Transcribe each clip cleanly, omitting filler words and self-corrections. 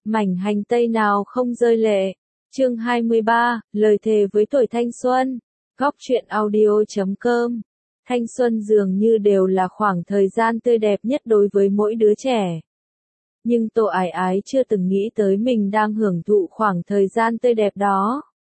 Mảnh hành tây nào không rơi lệ. Chương 23, lời thề với tuổi thanh xuân. Góc truyện audio.com. Thanh xuân dường như đều là khoảng thời gian tươi đẹp nhất đối với mỗi đứa trẻ. Nhưng Tô Ái Ái chưa từng nghĩ tới mình đang hưởng thụ khoảng thời gian tươi đẹp đó.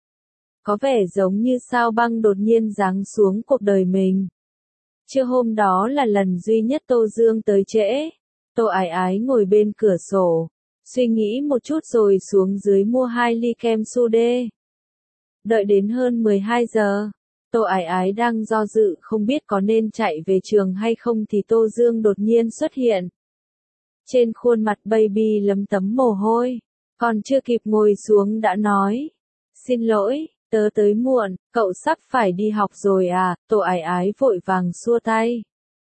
Có vẻ giống như sao băng đột nhiên giáng xuống cuộc đời mình. Trưa hôm đó là lần duy nhất Tô Dương tới trễ. Tô Ái Ái ngồi bên cửa sổ, suy nghĩ một chút rồi xuống dưới mua 2 ly kem su-đê. Đợi đến hơn 12 giờ, Tô Ái Ái đang do dự không biết có nên chạy về trường hay không thì Tô Dương đột nhiên xuất hiện. Trên khuôn mặt baby lấm tấm mồ hôi, còn chưa kịp ngồi xuống đã nói: "Xin lỗi, tớ tới muộn, cậu sắp phải đi học rồi à?" Tô Ái Ái vội vàng xua tay.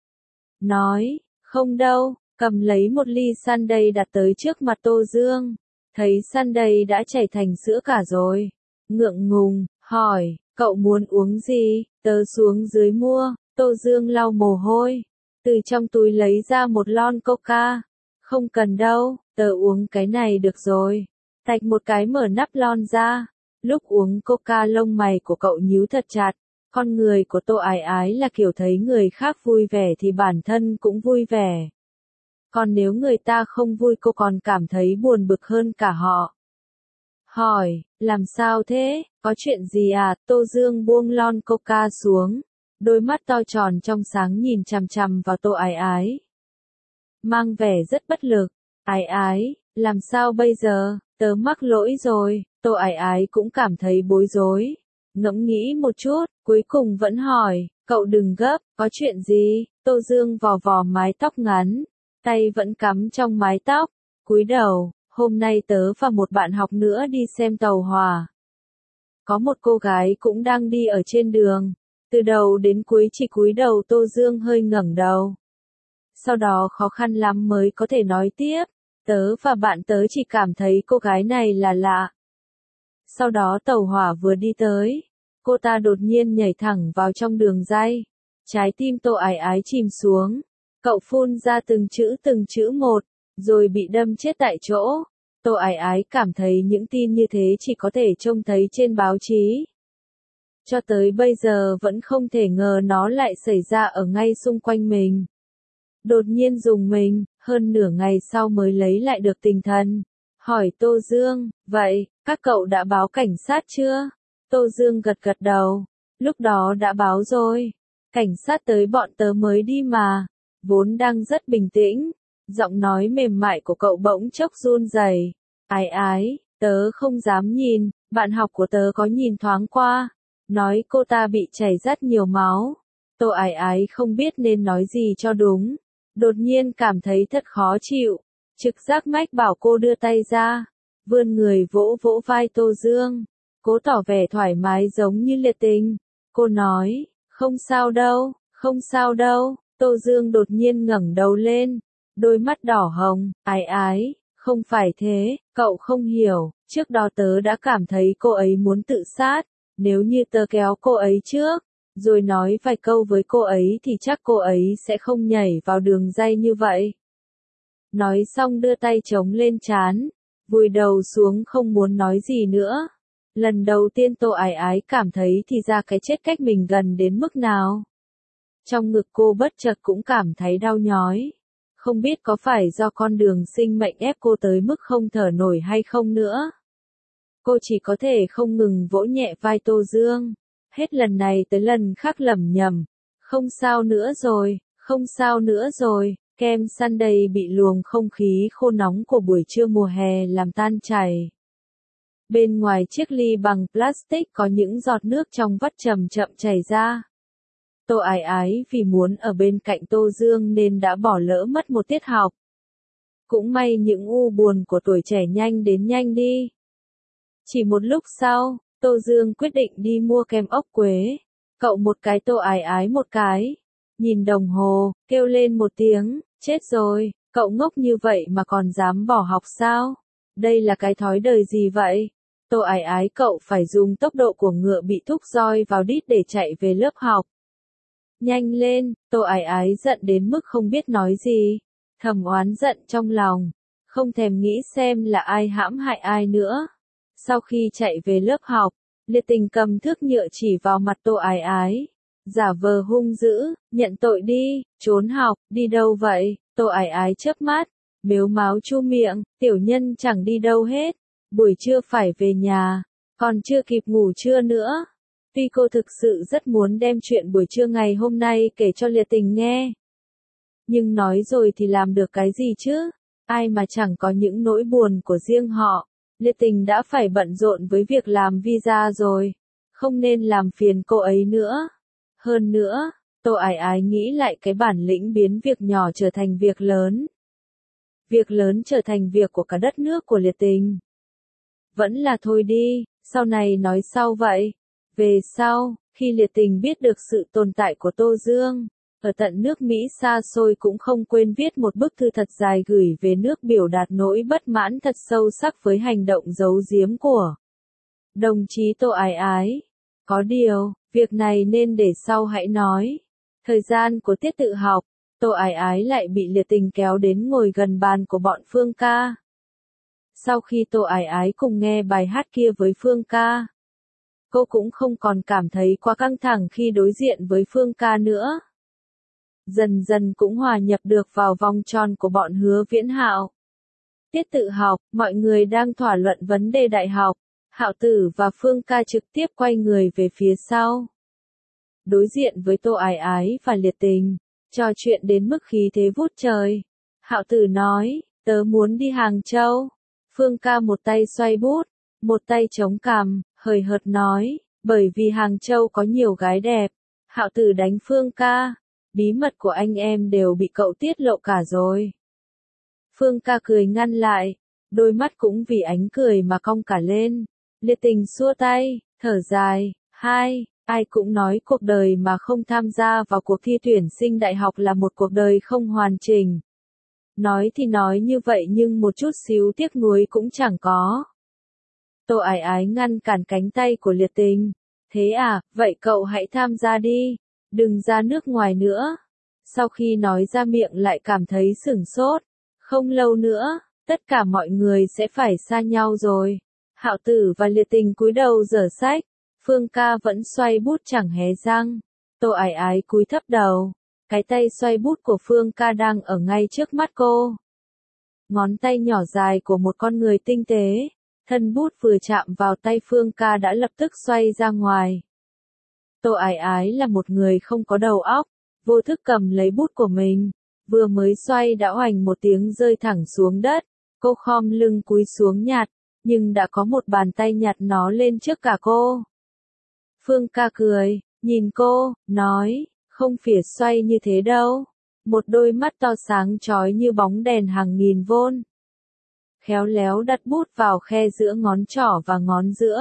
Nói: "Không đâu." Cầm lấy một ly sundae đặt tới trước mặt Tô Dương. Thấy sundae đã chảy thành sữa cả rồi. Ngượng ngùng, hỏi: "Cậu muốn uống gì?" "Tớ xuống dưới mua." Tô Dương lau mồ hôi, từ trong túi lấy ra một lon coca. "Không cần đâu, tớ uống cái này được rồi." Tạch một cái mở nắp lon ra. Lúc uống coca lông mày của cậu nhíu thật chặt. Con người của Tô Ái Ái là kiểu thấy người khác vui vẻ thì bản thân cũng vui vẻ. Còn nếu người ta không vui cô còn cảm thấy buồn bực hơn cả họ. Hỏi: "Làm sao thế, có chuyện gì à?" Tô Dương buông lon coca xuống. Đôi mắt to tròn trong sáng nhìn chằm chằm vào Tô Ái Ái. Mang vẻ rất bất lực. "Ái Ái, làm sao bây giờ, tớ mắc lỗi rồi." Tô Ái Ái cũng cảm thấy bối rối. Ngẫm nghĩ một chút, cuối cùng vẫn hỏi: "Cậu đừng gấp, có chuyện gì?" Tô Dương vò vò mái tóc ngắn, tay vẫn cắm trong mái tóc, cúi đầu: "Hôm nay tớ và một bạn học nữa đi xem tàu hỏa. Có một cô gái cũng đang đi ở trên đường." Từ đầu đến cuối chỉ cúi đầu. Tô Dương hơi ngẩng đầu. Sau đó khó khăn lắm mới có thể nói tiếp: "Tớ và bạn tớ chỉ cảm thấy cô gái này là lạ." Sau đó tàu hỏa vừa đi tới, cô ta đột nhiên nhảy thẳng vào trong đường ray. Trái tim Tô Ái Ái chìm xuống. Cậu phun ra từng chữ một, rồi bị đâm chết tại chỗ. Tô Ái Ái cảm thấy những tin như thế chỉ có thể trông thấy trên báo chí. Cho tới bây giờ vẫn không thể ngờ nó lại xảy ra ở ngay xung quanh mình. Đột nhiên rùng mình, hơn nửa ngày sau mới lấy lại được tinh thần. Hỏi Tô Dương: "Vậy, các cậu đã báo cảnh sát chưa?" Tô Dương gật gật đầu. "Lúc đó đã báo rồi. Cảnh sát tới bọn tớ mới đi mà." Vốn đang rất bình tĩnh, giọng nói mềm mại của cậu bỗng chốc run rẩy. "Ái Ái, tớ không dám nhìn, bạn học của tớ có nhìn thoáng qua. Nói cô ta bị chảy rất nhiều máu." Tô Ái Ái không biết nên nói gì cho đúng. Đột nhiên cảm thấy thật khó chịu. Trực giác mách bảo cô đưa tay ra, vươn người vỗ vỗ vai Tô Dương, cố tỏ vẻ thoải mái giống như liệt tình. Cô nói: "Không sao đâu, không sao đâu." Tô Dương đột nhiên ngẩng đầu lên, đôi mắt đỏ hồng. "Ái Ái, không phải thế, cậu không hiểu, trước đó tớ đã cảm thấy cô ấy muốn tự sát. Nếu như tớ kéo cô ấy trước, rồi nói vài câu với cô ấy thì chắc cô ấy sẽ không nhảy vào đường ray như vậy." Nói xong đưa tay chống lên trán, vùi đầu xuống không muốn nói gì nữa. Lần đầu tiên Tô Ái Ái cảm thấy thì ra cái chết cách mình gần đến mức nào. Trong ngực cô bất chợt cũng cảm thấy đau nhói. Không biết có phải do con đường sinh mệnh ép cô tới mức không thở nổi hay không nữa. Cô chỉ có thể không ngừng vỗ nhẹ vai Tô Dương. Hết lần này tới lần khác lẩm nhẩm: "Không sao nữa rồi, không sao nữa rồi." Kem sundae bị luồng không khí khô nóng của buổi trưa mùa hè làm tan chảy. Bên ngoài chiếc ly bằng plastic có những giọt nước trong vắt chậm chậm chảy ra. Tô Ái Ái vì muốn ở bên cạnh Tô Dương nên đã bỏ lỡ mất một tiết học. Cũng may những u buồn của tuổi trẻ nhanh đến nhanh đi. Chỉ một lúc sau, Tô Dương quyết định đi mua kem ốc quế. Cậu một cái, Tô Ái Ái một cái. Nhìn đồng hồ, kêu lên một tiếng: "Chết rồi, cậu ngốc như vậy mà còn dám bỏ học sao? Đây là cái thói đời gì vậy?" Tô Ái Ái, cậu phải dùng tốc độ của ngựa bị thúc roi vào đít để chạy về lớp học. "Nhanh lên!" Tô Ái Ái giận đến mức không biết nói gì. Thầm oán giận trong lòng. không thèm nghĩ xem là ai hãm hại ai nữa. Sau khi chạy về lớp học, Liệt Tình cầm thước nhựa chỉ vào mặt Tô Ái Ái, giả vờ hung dữ, nhận tội đi, trốn học, đi đâu vậy? Tô Ái Ái chớp mắt, mếu máo chu miệng, tiểu nhân chẳng đi đâu hết, buổi trưa phải về nhà, còn chưa kịp ngủ trưa nữa. Tuy cô thực sự rất muốn đem chuyện buổi trưa ngày hôm nay kể cho Liệt Tình nghe. Nhưng nói rồi thì làm được cái gì chứ? Ai mà chẳng có những nỗi buồn của riêng họ. Liệt Tình đã phải bận rộn với việc làm visa rồi. Không nên làm phiền cô ấy nữa. Hơn nữa, Tô Ái Ái nghĩ lại cái bản lĩnh biến việc nhỏ trở thành việc lớn. Việc lớn trở thành việc của cả đất nước của Liệt Tình. Vẫn là thôi đi, sau này nói sau vậy. Về sau, khi Liệt Tình biết được sự tồn tại của Tô Dương, ở tận nước Mỹ xa xôi cũng không quên viết một bức thư thật dài gửi về nước biểu đạt nỗi bất mãn thật sâu sắc với hành động giấu giếm của đồng chí Tô Ái Ái. Có điều, việc này nên để sau hãy nói. Thời gian của tiết tự học, Tô Ái Ái lại bị Liệt Tình kéo đến ngồi gần bàn của bọn Phương Ca. Sau khi Tô Ái Ái cùng nghe bài hát kia với Phương Ca, cô cũng không còn cảm thấy quá căng thẳng khi đối diện với Phương Ca nữa. Dần dần cũng hòa nhập được vào vòng tròn của bọn Hứa Viễn Hạo. Tiết tự học, mọi người đang thảo luận vấn đề đại học. Hạo Tử và Phương Ca trực tiếp quay người về phía sau. Đối diện với Tô Ái Ái và Liệt Tình, trò chuyện đến mức khí thế vút trời. Hạo Tử nói, tớ muốn đi Hàng Châu. Phương Ca một tay xoay bút, một tay chống cằm, hời hợt nói, bởi vì Hàng Châu có nhiều gái đẹp. Hạo Tử đánh Phương Ca, bí mật của anh em đều bị cậu tiết lộ cả rồi. Phương Ca cười ngăn lại, đôi mắt cũng vì ánh cười mà cong cả lên. Liệt Tình xua tay, thở dài, ai cũng nói cuộc đời mà không tham gia vào cuộc thi tuyển sinh đại học là một cuộc đời không hoàn chỉnh. Nói thì nói như vậy nhưng một chút xíu tiếc nuối cũng chẳng có. Tô Ái Ái ngăn cản cánh tay của Liệt Tình. Thế à, vậy cậu hãy tham gia đi, đừng ra nước ngoài nữa. Sau khi nói ra miệng lại cảm thấy sửng sốt. Không lâu nữa, tất cả mọi người sẽ phải xa nhau rồi. Hạo Tử và Liệt Tình cúi đầu dở sách. Phương Ca vẫn xoay bút chẳng hé răng. Tô Ái Ái cúi thấp đầu. Cái tay xoay bút của Phương Ca đang ở ngay trước mắt cô. Ngón tay nhỏ dài của một con người tinh tế. Thân bút vừa chạm vào tay Phương Ca đã lập tức xoay ra ngoài. Tô Ái Ái là một người không có đầu óc. Vô thức cầm lấy bút của mình. Vừa mới xoay đã oành một tiếng rơi thẳng xuống đất. Cô khom lưng cúi xuống nhặt. Nhưng đã có một bàn tay nhặt nó lên trước cả cô. Phương Ca cười, nhìn cô, nói, không phỉa xoay như thế đâu. Một đôi mắt to sáng chói như bóng đèn hàng nghìn vôn. Khéo léo đặt bút vào khe giữa ngón trỏ và ngón giữa.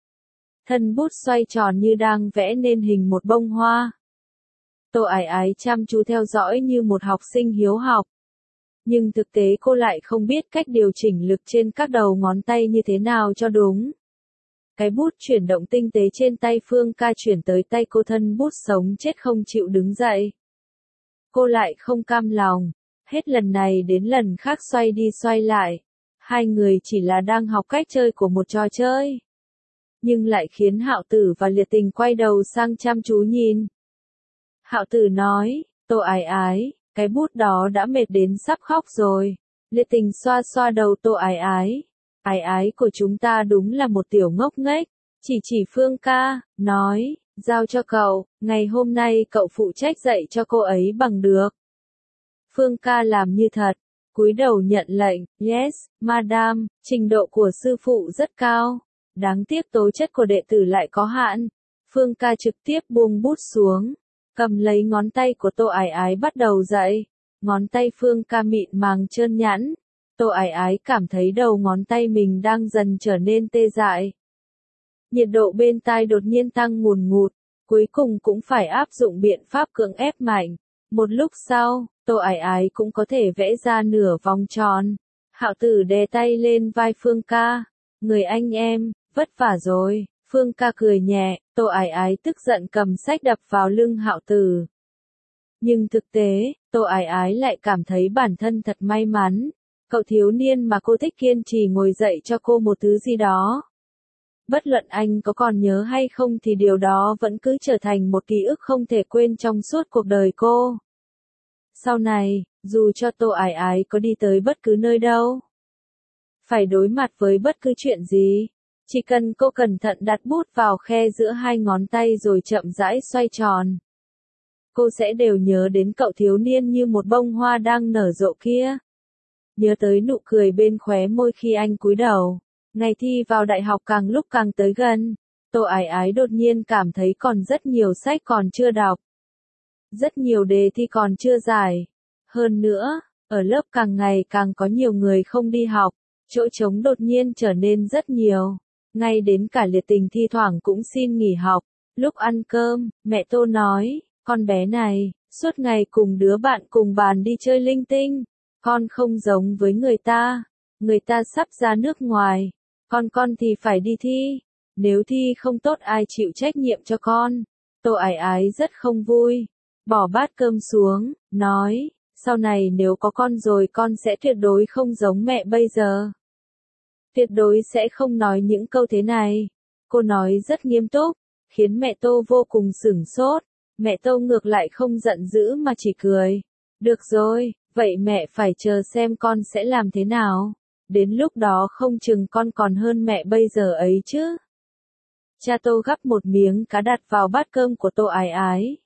Thân bút xoay tròn như đang vẽ nên hình một bông hoa. Tô Ái Ái chăm chú theo dõi như một học sinh hiếu học. Nhưng thực tế cô lại không biết cách điều chỉnh lực trên các đầu ngón tay như thế nào cho đúng. Cái bút chuyển động tinh tế trên tay Phương Ca chuyển tới tay cô, thân bút sống chết không chịu đứng dậy. Cô lại không cam lòng, hết lần này đến lần khác xoay đi xoay lại. Hai người chỉ là đang học cách chơi của một trò chơi. Nhưng lại khiến Hạo Tử và Liệt Tình quay đầu sang chăm chú nhìn. Hạo Tử nói, Tô Ái Ái, cái bút đó đã mệt đến sắp khóc rồi. Liệt Tình xoa xoa đầu Tô Ái Ái. Ái Ái của chúng ta đúng là một tiểu ngốc nghếch. Chỉ Phương Ca, nói, giao cho cậu, ngày hôm nay cậu phụ trách dạy cho cô ấy bằng được. Phương Ca làm như thật, cúi đầu nhận lệnh, yes, madam, trình độ của sư phụ rất cao. Đáng tiếc tố chất của đệ tử lại có hạn. Phương Ca trực tiếp buông bút xuống, cầm lấy ngón tay của Tô Ái Ái bắt đầu dạy. Ngón tay Phương Ca mịn màng trơn nhẵn. Tô Ái Ái cảm thấy đầu ngón tay mình đang dần trở nên tê dại. Nhiệt độ bên tai đột nhiên tăng ngùn ngụt, cuối cùng cũng phải áp dụng biện pháp cưỡng ép mạnh. Một lúc sau, Tô Ái Ái cũng có thể vẽ ra nửa vòng tròn. Hạo Tử đè tay lên vai Phương Ca. Người anh em, vất vả rồi. Phương Ca cười nhẹ, Tô Ái Ái tức giận cầm sách đập vào lưng Hạo Tử. Nhưng thực tế, Tô Ái Ái lại cảm thấy bản thân thật may mắn. Cậu thiếu niên mà cô thích kiên trì ngồi dậy cho cô một thứ gì đó. Bất luận anh có còn nhớ hay không thì điều đó vẫn cứ trở thành một ký ức không thể quên trong suốt cuộc đời cô. Sau này, dù cho Tô Ải Ái có đi tới bất cứ nơi đâu, phải đối mặt với bất cứ chuyện gì, chỉ cần cô cẩn thận đặt bút vào khe giữa hai ngón tay rồi chậm rãi xoay tròn, cô sẽ đều nhớ đến cậu thiếu niên như một bông hoa đang nở rộ kia. Nhớ tới nụ cười bên khóe môi khi anh cúi đầu. Ngày thi vào đại học càng lúc càng tới gần, Tô Ải Ái đột nhiên cảm thấy còn rất nhiều sách còn chưa đọc. Rất nhiều đề thi còn chưa giải. Hơn nữa, ở lớp càng ngày càng có nhiều người không đi học, chỗ trống đột nhiên trở nên rất nhiều. Ngay đến cả Liệt Tình thi thoảng cũng xin nghỉ học. Lúc ăn cơm, mẹ Tô nói, con bé này, suốt ngày cùng đứa bạn cùng bàn đi chơi linh tinh. Con không giống với người ta sắp ra nước ngoài. Con thì phải đi thi. Nếu thi không tốt ai chịu trách nhiệm cho con. Tô Ải Ái rất không vui. Bỏ bát cơm xuống, nói, sau này nếu có con rồi con sẽ tuyệt đối không giống mẹ bây giờ. Tuyệt đối sẽ không nói những câu thế này. Cô nói rất nghiêm túc, khiến mẹ Tô vô cùng sửng sốt. Mẹ Tô ngược lại không giận dữ mà chỉ cười. Được rồi, vậy mẹ phải chờ xem con sẽ làm thế nào. Đến lúc đó không chừng con còn hơn mẹ bây giờ ấy chứ. Cha Tô gắp một miếng cá đặt vào bát cơm của Tô Ải Ái.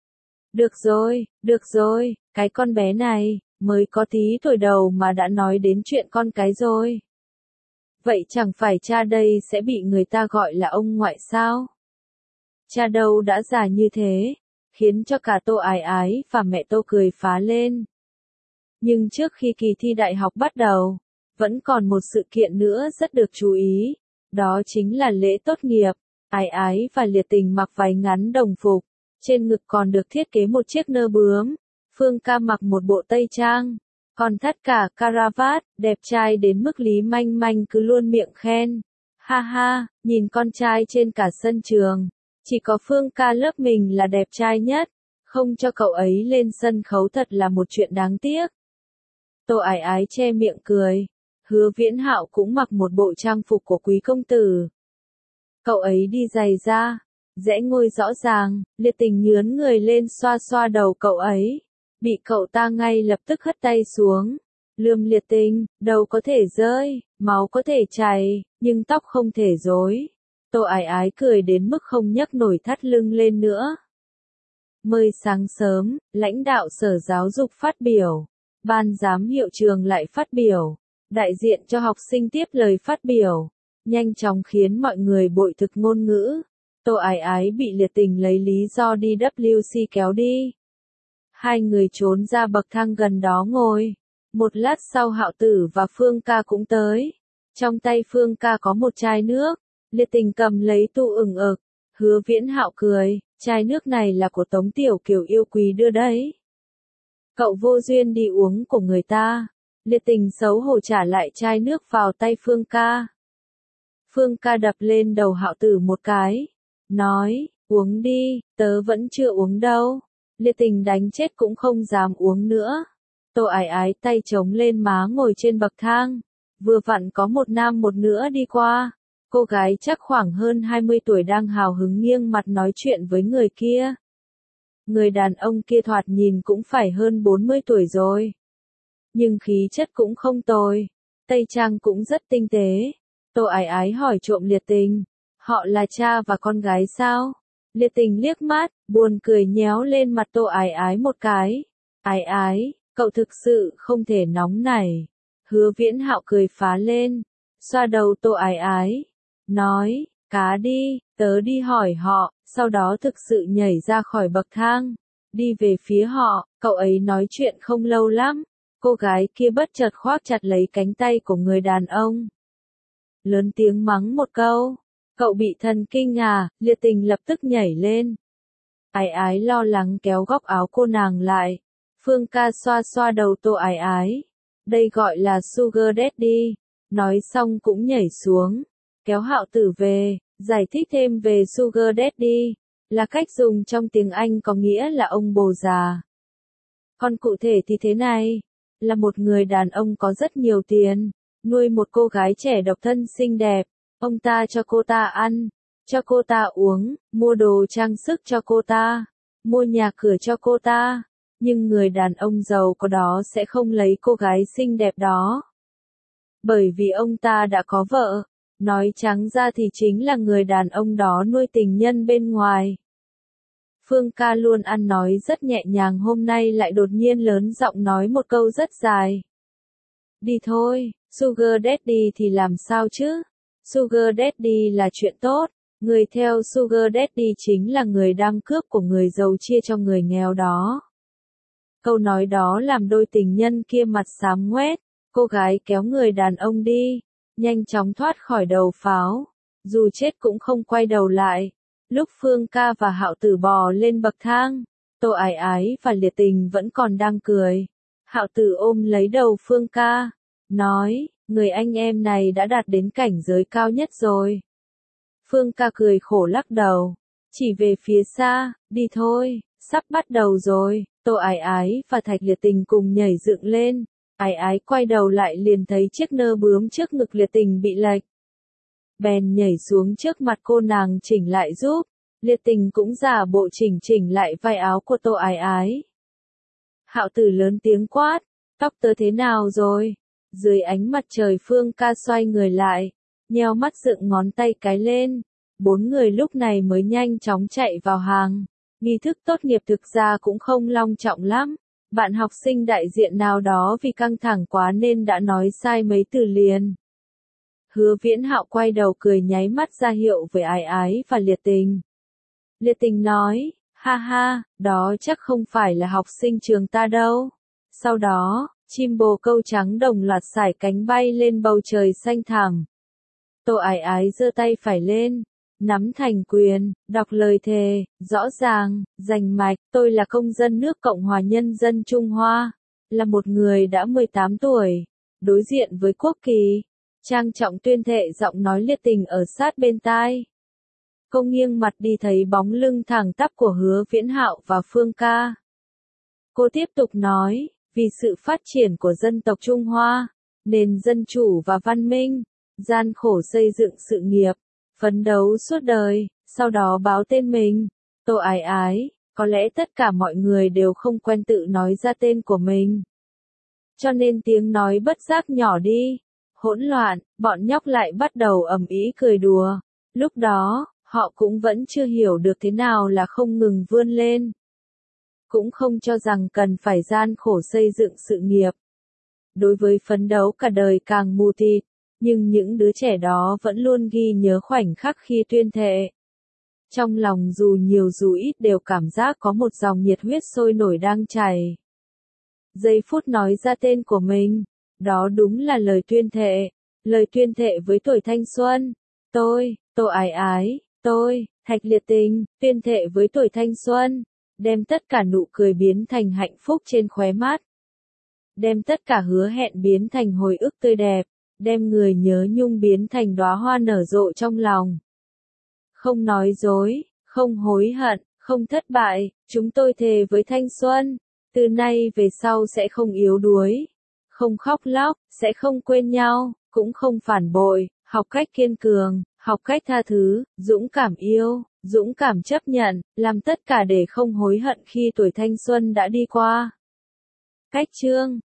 Được rồi, cái con bé này, mới có tí tuổi đầu mà đã nói đến chuyện con cái rồi. Vậy chẳng phải cha đây sẽ bị người ta gọi là ông ngoại sao? Cha đâu đã già như thế, khiến cho cả Tô Ải Ái và mẹ Tô cười phá lên. Nhưng trước khi kỳ thi đại học bắt đầu, vẫn còn một sự kiện nữa rất được chú ý, đó chính là lễ tốt nghiệp. Ải Ái và Liệt Tình mặc váy ngắn đồng phục, trên ngực còn được thiết kế một chiếc nơ bướm. Phương Ca mặc một bộ tây trang, còn thắt cả caravat, đẹp trai đến mức Lý Manh Manh cứ luôn miệng khen. Ha ha, nhìn con trai trên cả sân trường, chỉ có Phương Ca lớp mình là đẹp trai nhất, không cho cậu ấy lên sân khấu thật là một chuyện đáng tiếc. Tô Ải Ái che miệng cười. Hứa Viễn Hạo cũng mặc một bộ trang phục của quý công tử. Cậu ấy đi giày da, rẽ ngôi rõ ràng, Liệt Tình nhướn người lên xoa xoa đầu cậu ấy. Bị cậu ta ngay lập tức hất tay xuống. Lườm Liệt Tình, đầu có thể rơi, máu có thể chảy, nhưng tóc không thể rối. Tô Ải Ái cười đến mức không nhấc nổi thắt lưng lên nữa. Mới sáng sớm, lãnh đạo Sở Giáo dục phát biểu. Ban giám hiệu trường lại phát biểu. Đại diện cho học sinh tiếp lời phát biểu. Nhanh chóng khiến mọi người bội thực ngôn ngữ. Tô Ải Ái bị Liệt Tình lấy lý do đi WC kéo đi. Hai người trốn ra bậc thang gần đó ngồi. Một lát sau Hạo Tử và Phương Ca cũng tới. Trong tay Phương Ca có một chai nước. Liệt Tình cầm lấy tu ửng ực. Hứa Viễn Hạo cười, chai nước này là của Tống Tiểu Kiều yêu quý đưa đấy. Cậu vô duyên đi uống của người ta. Liệt Tình xấu hổ trả lại chai nước vào tay Phương Ca. Phương Ca đập lên đầu Hạo Tử một cái. Nói, uống đi, tớ vẫn chưa uống đâu. Liệt Tình đánh chết cũng không dám uống nữa. Tô Ải Ái tay chống lên má ngồi trên bậc thang. Vừa vặn có một nam một nữ đi qua. Cô gái chắc khoảng hơn 20 tuổi đang hào hứng nghiêng mặt nói chuyện với người kia. Người đàn ông kia thoạt nhìn cũng phải hơn 40 tuổi rồi. Nhưng khí chất cũng không tồi. Tây trang cũng rất tinh tế. Tô Ải Ái hỏi trộm Liệt Tình. Họ là cha và con gái sao? Liệt Tình liếc mắt, buồn cười nhéo lên mặt Tô Ải Ái một cái. Ái Ái, cậu thực sự không thể nóng nảy. Hứa Viễn Hạo cười phá lên. Xoa đầu Tô Ải Ái. Nói, cá đi, tớ đi hỏi họ. Sau đó thực sự nhảy ra khỏi bậc thang. Đi về phía họ, cậu ấy nói chuyện không lâu lắm. Cô gái kia bất chợt khoác chặt lấy cánh tay của người đàn ông. Lớn tiếng mắng một câu. Cậu bị thần kinh à? Liệt Tình lập tức nhảy lên. Ái Ái lo lắng kéo góc áo cô nàng lại. Phương Ca xoa xoa đầu Tô Ái Ái. Đây gọi là Sugar Daddy. Nói xong cũng nhảy xuống. Kéo Hạo Tử về, giải thích thêm về Sugar Daddy. Là cách dùng trong tiếng Anh có nghĩa là ông bồ già. Còn cụ thể thì thế này. là một người đàn ông có rất nhiều tiền, nuôi một cô gái trẻ độc thân xinh đẹp, ông ta cho cô ta ăn, cho cô ta uống, mua đồ trang sức cho cô ta, mua nhà cửa cho cô ta, nhưng người đàn ông giàu có đó sẽ không lấy cô gái xinh đẹp đó. Bởi vì ông ta đã có vợ, nói trắng ra thì chính là người đàn ông đó nuôi tình nhân bên ngoài. Phương ca luôn ăn nói rất nhẹ nhàng, hôm nay lại đột nhiên lớn giọng nói một câu rất dài. Đi thôi, Sugar Daddy thì làm sao chứ? Sugar Daddy là chuyện tốt, người theo Sugar Daddy chính là người đang cướp của người giàu chia cho người nghèo đó. Câu nói đó làm đôi tình nhân kia mặt xám ngoét, cô gái kéo người đàn ông đi, nhanh chóng thoát khỏi đầu pháo, dù chết cũng không quay đầu lại. Lúc Phương ca và Hạo Tử bò lên bậc thang, Tô Ái Ái và Liệt Tình vẫn còn đang cười. Hạo Tử ôm lấy đầu Phương ca, nói, người anh em này đã đạt đến cảnh giới cao nhất rồi. Phương ca cười khổ lắc đầu, chỉ về phía xa, đi thôi, sắp bắt đầu rồi. Tô Ái Ái và Thạch Liệt Tình cùng nhảy dựng lên, Ái Ái quay đầu lại liền thấy chiếc nơ bướm trước ngực Liệt Tình bị lệch. Bèn nhảy xuống trước mặt cô nàng chỉnh lại giúp, Liệt Tình cũng giả bộ chỉnh lại vai áo của Tô Ái Ái. Hạo Tử lớn tiếng quát, tóc tớ thế nào rồi? Dưới ánh mặt trời Phương ca xoay người lại, nheo mắt dựng ngón tay cái lên, 4 người lúc này mới nhanh chóng chạy vào hàng. Nghi thức tốt nghiệp thực ra cũng không long trọng lắm, bạn học sinh đại diện nào đó vì căng thẳng quá nên đã nói sai mấy từ liền. Hứa Viễn Hạo quay đầu cười nháy mắt ra hiệu với Ái Ái và Liệt Tình. Liệt Tình nói, ha ha, đó chắc không phải là học sinh trường ta đâu. Sau đó, chim bồ câu trắng đồng loạt sải cánh bay lên bầu trời xanh thẳm. Tô Ái Ái giơ tay phải lên, nắm thành quyền, đọc lời thề, rõ ràng, rành mạch, tôi là công dân nước Cộng hòa Nhân dân Trung Hoa, là một người đã 18 tuổi, đối diện với quốc kỳ, trang trọng tuyên thệ, giọng nói Liệt Tình ở sát bên tai. Cô nghiêng mặt đi thấy bóng lưng thẳng tắp của Hứa Viễn Hạo và Phương ca. Cô tiếp tục nói, vì sự phát triển của dân tộc Trung Hoa, nền dân chủ và văn minh, gian khổ xây dựng sự nghiệp, phấn đấu suốt đời, sau đó báo tên mình, Tô Ái Ái, có lẽ tất cả mọi người đều không quen tự nói ra tên của mình. Cho nên tiếng nói bất giác nhỏ đi, hỗn loạn, bọn nhóc lại bắt đầu ầm ĩ cười đùa. Lúc đó, họ cũng vẫn chưa hiểu được thế nào là không ngừng vươn lên. Cũng không cho rằng cần phải gian khổ xây dựng sự nghiệp. Đối với phấn đấu cả đời càng mù tịt, nhưng những đứa trẻ đó vẫn luôn ghi nhớ khoảnh khắc khi tuyên thệ. Trong lòng dù nhiều dù ít đều cảm giác có một dòng nhiệt huyết sôi nổi đang chảy. Giây phút nói ra tên của mình, đó đúng là lời tuyên thệ với tuổi thanh xuân. Tôi, Tô Ái Ái, tôi, Thạch Liệt Tình, tuyên thệ với tuổi thanh xuân, đem tất cả nụ cười biến thành hạnh phúc trên khóe mắt. Đem tất cả hứa hẹn biến thành hồi ức tươi đẹp, đem người nhớ nhung biến thành đóa hoa nở rộ trong lòng. Không nói dối, không hối hận, không thất bại, chúng tôi thề với thanh xuân, từ nay về sau sẽ không yếu đuối, không khóc lóc, sẽ không quên nhau, cũng không phản bội, học cách kiên cường, học cách tha thứ, dũng cảm yêu, dũng cảm chấp nhận, làm tất cả để không hối hận khi tuổi thanh xuân đã đi qua. Cách chương